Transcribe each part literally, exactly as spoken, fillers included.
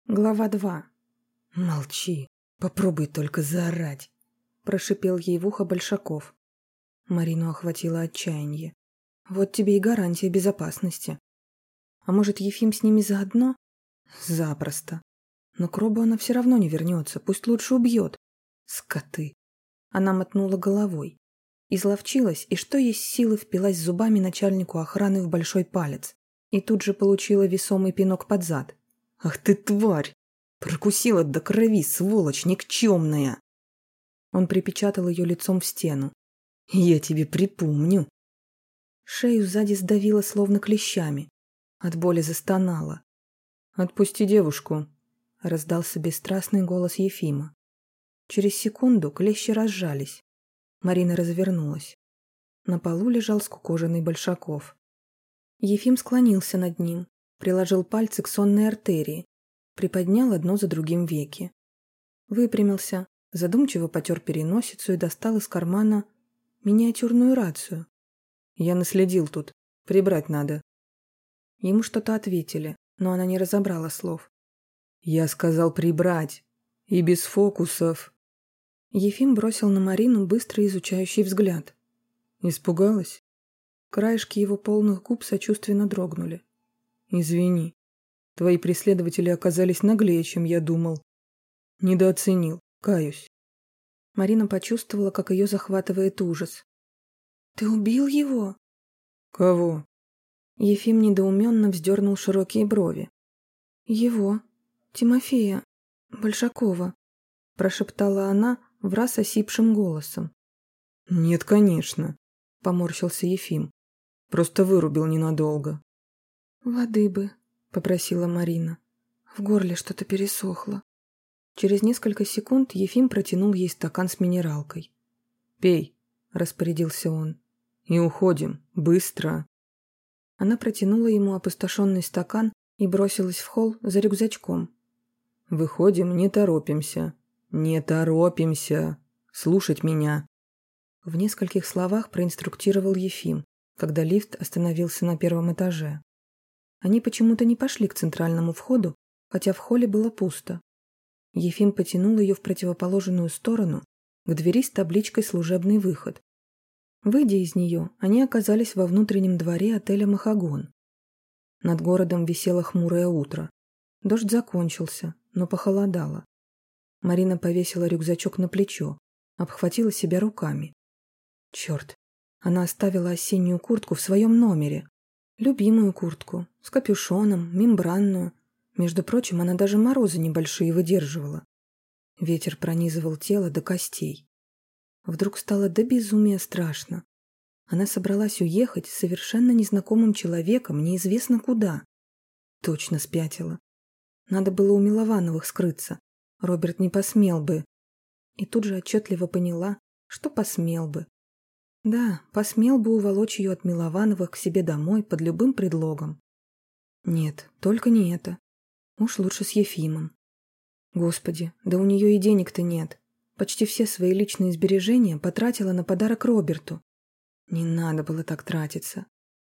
Глава два. «Молчи, попробуй только заорать», – прошипел ей в ухо Большаков. Марину охватило отчаяние. Вот тебе и гарантия безопасности. А может, Ефим с ними заодно? Запросто. Но к Робу она все равно не вернется, пусть лучше убьет. Скоты. Она мотнула головой. Изловчилась и что есть силы впилась зубами начальнику охраны в большой палец. И тут же получила весомый пинок под зад. «Ах ты, тварь! Прокусила до крови, сволочь никчемная!» Он припечатал ее лицом в стену. «Я тебе припомню!» Шею сзади сдавило словно клещами. От боли застонала. «Отпусти девушку!» — раздался бесстрастный голос Ефима. Через секунду клещи разжались. Марина развернулась. На полу лежал скукоженный Большаков. Ефим склонился над ним, приложил пальцы к сонной артерии, приподнял одно за другим веки. Выпрямился, задумчиво потер переносицу и достал из кармана миниатюрную рацию. «Я наследил тут. Прибрать надо». Ему что-то ответили, но она не разобрала слов. «Я сказал прибрать. И без фокусов». Ефим бросил на Марину быстрый изучающий взгляд. «Испугалась?» Краешки его полных губ сочувственно дрогнули. «Извини. Твои преследователи оказались наглее, чем я думал. Недооценил, каюсь». Марина почувствовала, как ее захватывает ужас. «Ты убил его?» «Кого?» Ефим недоуменно вздернул широкие брови. «Его, Тимофея, Большакова», – прошептала она враз осипшим голосом. «Нет, конечно», – поморщился Ефим. «Просто вырубил ненадолго». «Воды бы», – попросила Марина. В горле что-то пересохло. Через несколько секунд Ефим протянул ей стакан с минералкой. «Пей», – распорядился он. «И уходим. Быстро». Она протянула ему опустошенный стакан и бросилась в холл за рюкзачком. «Выходим, не торопимся. Не торопимся. Слушать меня». В нескольких словах проинструктировал Ефим, когда лифт остановился на первом этаже. Они почему-то не пошли к центральному входу, хотя в холле было пусто. Ефим потянул ее в противоположную сторону, к двери с табличкой «Служебный выход». Выйдя из нее, они оказались во внутреннем дворе отеля «Махагон». Над городом висело хмурое утро. Дождь закончился, но похолодало. Марина повесила рюкзачок на плечо, обхватила себя руками. Черт, она оставила осеннюю куртку в своем номере. Любимую куртку, с капюшоном, мембранную. Между прочим, она даже морозы небольшие выдерживала. Ветер пронизывал тело до костей. Вдруг стало до безумия страшно. Она собралась уехать с совершенно незнакомым человеком неизвестно куда. Точно спятила. Надо было у Миловановых скрыться. Роберт не посмел бы. И тут же отчетливо поняла, что посмел бы. Да, посмел бы уволочь ее от Миловановых к себе домой под любым предлогом. Нет, только не это. Уж лучше с Ефимом. Господи, да у нее и денег-то нет. Почти все свои личные сбережения потратила на подарок Роберту. Не надо было так тратиться.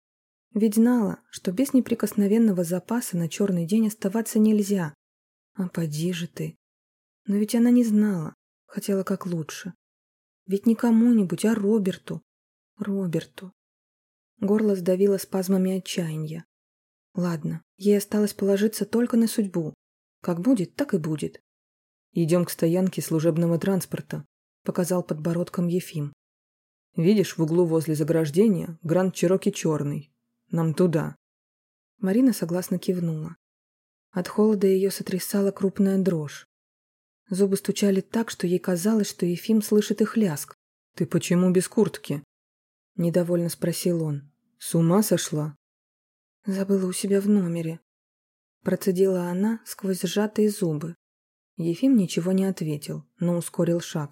Ведь знала, что без неприкосновенного запаса на черный день оставаться нельзя. А поди же ты. Но ведь она не знала, хотела как лучше. Ведь не кому-нибудь, а Роберту. Роберту. Горло сдавило спазмами отчаяния. Ладно, ей осталось положиться только на судьбу. Как будет, так и будет. «Идем к стоянке служебного транспорта», — показал подбородком Ефим. «Видишь, в углу возле заграждения Гранд Чироки черный. Нам туда». Марина согласно кивнула. От холода ее сотрясала крупная дрожь. Зубы стучали так, что ей казалось, что Ефим слышит их лязг. «Ты почему без куртки?» — недовольно спросил он. «С ума сошла?» «Забыла у себя в номере», — процедила она сквозь сжатые зубы. Ефим ничего не ответил, но ускорил шаг.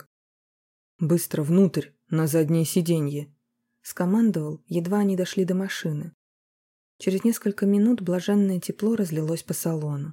«Быстро внутрь, на заднее сиденье», — скомандовал, едва они дошли до машины. Через несколько минут блаженное тепло разлилось по салону.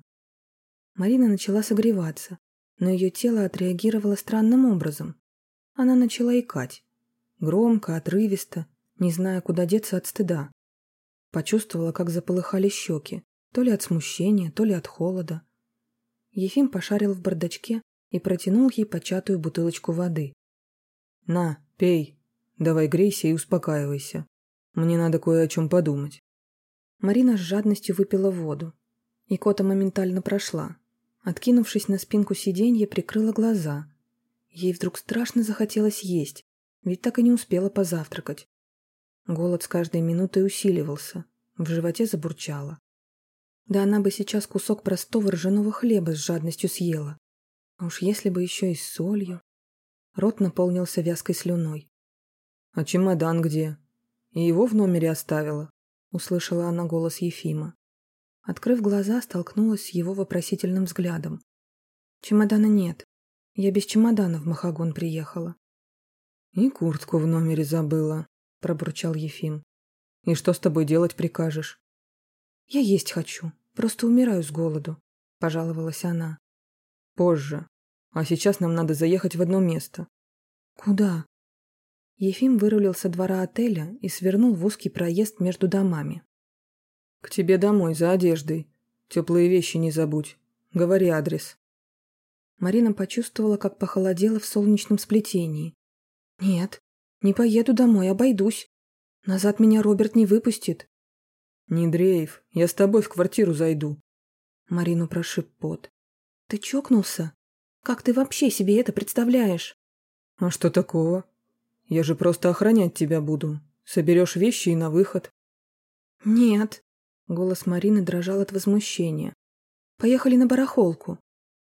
Марина начала согреваться, но ее тело отреагировало странным образом. Она начала икать. Громко, отрывисто, не зная, куда деться от стыда. Почувствовала, как заполыхали щеки, то ли от смущения, то ли от холода. Ефим пошарил в бардачке и протянул ей початую бутылочку воды. «На, пей. Давай грейся и успокаивайся. Мне надо кое о чем подумать». Марина с жадностью выпила воду. Икота моментально прошла. Откинувшись на спинку сиденья, прикрыла глаза. Ей вдруг страшно захотелось есть, ведь так и не успела позавтракать. Голод с каждой минутой усиливался, в животе забурчало. Да она бы сейчас кусок простого ржаного хлеба с жадностью съела. А уж если бы еще и с солью. Рот наполнился вязкой слюной. «А чемодан где? И его в номере оставила?» Услышала она голос Ефима. Открыв глаза, столкнулась с его вопросительным взглядом. «Чемодана нет. Я без чемодана в Махагон приехала». «И куртку в номере забыла», — пробурчал Ефим. «И что с тобой делать прикажешь?» «Я есть хочу. Просто умираю с голоду», — пожаловалась она. «Позже. А сейчас нам надо заехать в одно место». «Куда?» Ефим вырулил со двора отеля и свернул в узкий проезд между домами. «К тебе домой, за одеждой. Теплые вещи не забудь. Говори адрес». Марина почувствовала, как похолодела в солнечном сплетении. «Нет, не поеду домой, обойдусь. Назад меня Роберт не выпустит». «Не дрейф, я с тобой в квартиру зайду». Марину прошиб пот. «Ты чокнулся? Как ты вообще себе это представляешь?» «А что такого? Я же просто охранять тебя буду. Соберешь вещи и на выход». «Нет». Голос Марины дрожал от возмущения. «Поехали на барахолку».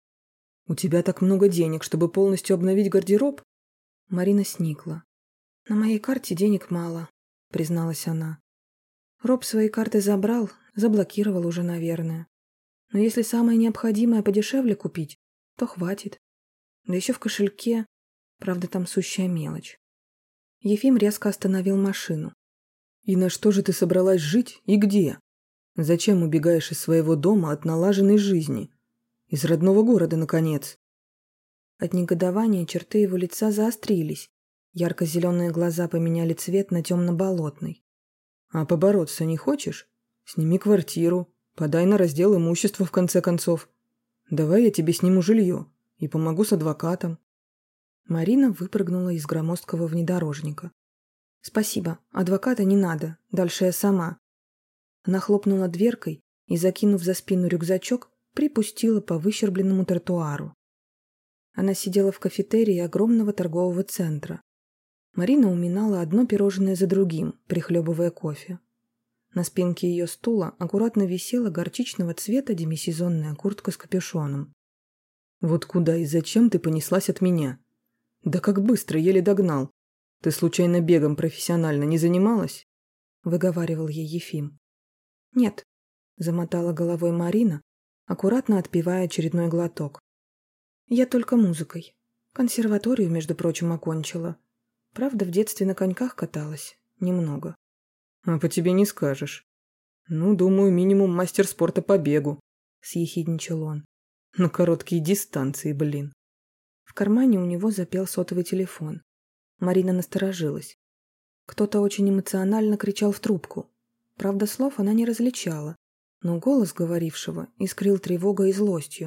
«У тебя так много денег, чтобы полностью обновить гардероб?» Марина сникла. «На моей карте денег мало», — призналась она. Роб свои карты забрал, заблокировал уже, наверное. Но если самое необходимое подешевле купить, то хватит. Да еще в кошельке, правда, там сущая мелочь. Ефим резко остановил машину. «И на что же ты собралась жить и где? Зачем убегаешь из своего дома от налаженной жизни? Из родного города, наконец?» От негодования черты его лица заострились. Ярко-зеленые глаза поменяли цвет на темно-болотный. «А побороться не хочешь? Сними квартиру, подай на раздел имущества в конце концов. Давай я тебе сниму жилье и помогу с адвокатом». Марина выпрыгнула из громоздкого внедорожника. «Спасибо, адвоката не надо, дальше я сама». Она хлопнула дверкой и, закинув за спину рюкзачок, припустила по выщербленному тротуару. Она сидела в кафетерии огромного торгового центра. Марина уминала одно пирожное за другим, прихлебывая кофе. На спинке ее стула аккуратно висела горчичного цвета демисезонная куртка с капюшоном. «Вот куда и зачем ты понеслась от меня? Да как быстро, еле догнал. Ты случайно бегом профессионально не занималась?» — выговаривал ей Ефим. «Нет», — замотала головой Марина, аккуратно отпивая очередной глоток. «Я только музыкой. Консерваторию, между прочим, окончила. Правда, в детстве на коньках каталась. Немного». «А по тебе не скажешь. Ну, думаю, минимум мастер спорта по бегу», — съехидничал он. «На короткие дистанции, блин». В кармане у него запел сотовый телефон. Марина насторожилась. Кто-то очень эмоционально кричал в трубку. Правда, слов она не различала, но голос говорившего искрил тревогой и злостью.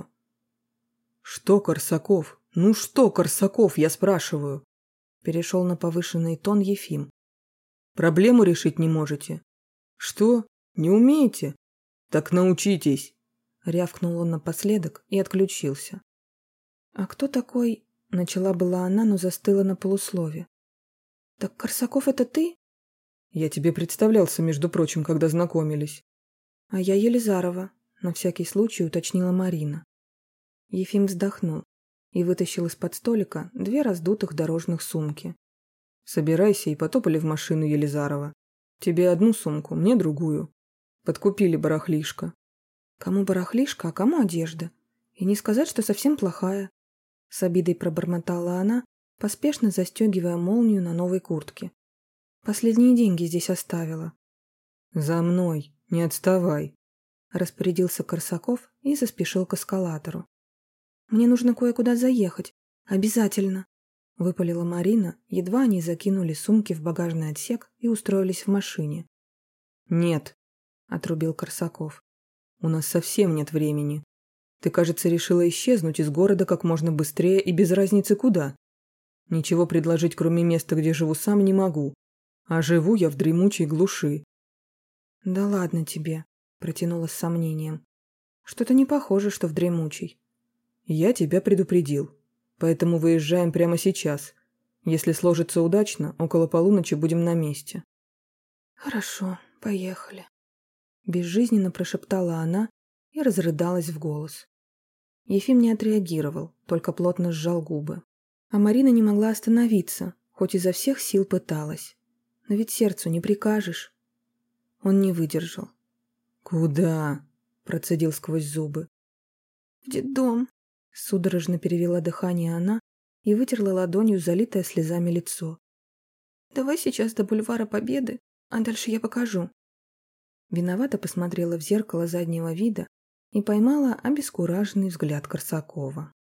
«Что, Корсаков? Ну что, Корсаков, я спрашиваю?» Перешел на повышенный тон Ефим. «Проблему решить не можете? Что, не умеете? Так научитесь!» Рявкнул он напоследок и отключился. «А кто такой?» — начала была она, но застыла на полуслове. «Так Корсаков — это ты?» «Я тебе представлялся, между прочим, когда знакомились». «А я Елизарова», — на всякий случай уточнила Марина. Ефим вздохнул и вытащил из-под столика две раздутых дорожных сумки. «Собирайся и потопали в машину, Елизарова. Тебе одну сумку, мне другую. Подкупили барахлишко». «Кому барахлишко, а кому одежда? И не сказать, что совсем плохая». С обидой пробормотала она, поспешно застегивая молнию на новой куртке. «Последние деньги здесь оставила». «За мной, не отставай», — распорядился Корсаков и заспешил к эскалатору. «Мне нужно кое-куда заехать. Обязательно», — выпалила Марина, едва они закинули сумки в багажный отсек и устроились в машине. «Нет», — отрубил Корсаков. «У нас совсем нет времени. Ты, кажется, решила исчезнуть из города как можно быстрее и без разницы куда. Ничего предложить, кроме места, где живу сам, не могу. А живу я в дремучей глуши». «Да ладно тебе», — протянула с сомнением. «Что-то не похоже, что в дремучей». «Я тебя предупредил. Поэтому выезжаем прямо сейчас. Если сложится удачно, около полуночи будем на месте». «Хорошо, поехали», — безжизненно прошептала она и разрыдалась в голос. Ефим не отреагировал, только плотно сжал губы. А Марина не могла остановиться, хоть изо всех сил пыталась. Но ведь сердцу не прикажешь. Он не выдержал. «Куда?» – процедил сквозь зубы. «В детдом», – судорожно перевела дыхание она и вытерла ладонью залитое слезами лицо. «Давай сейчас до бульвара Победы, а дальше я покажу». Виновато посмотрела в зеркало заднего вида и поймала обескураженный взгляд Корсакова.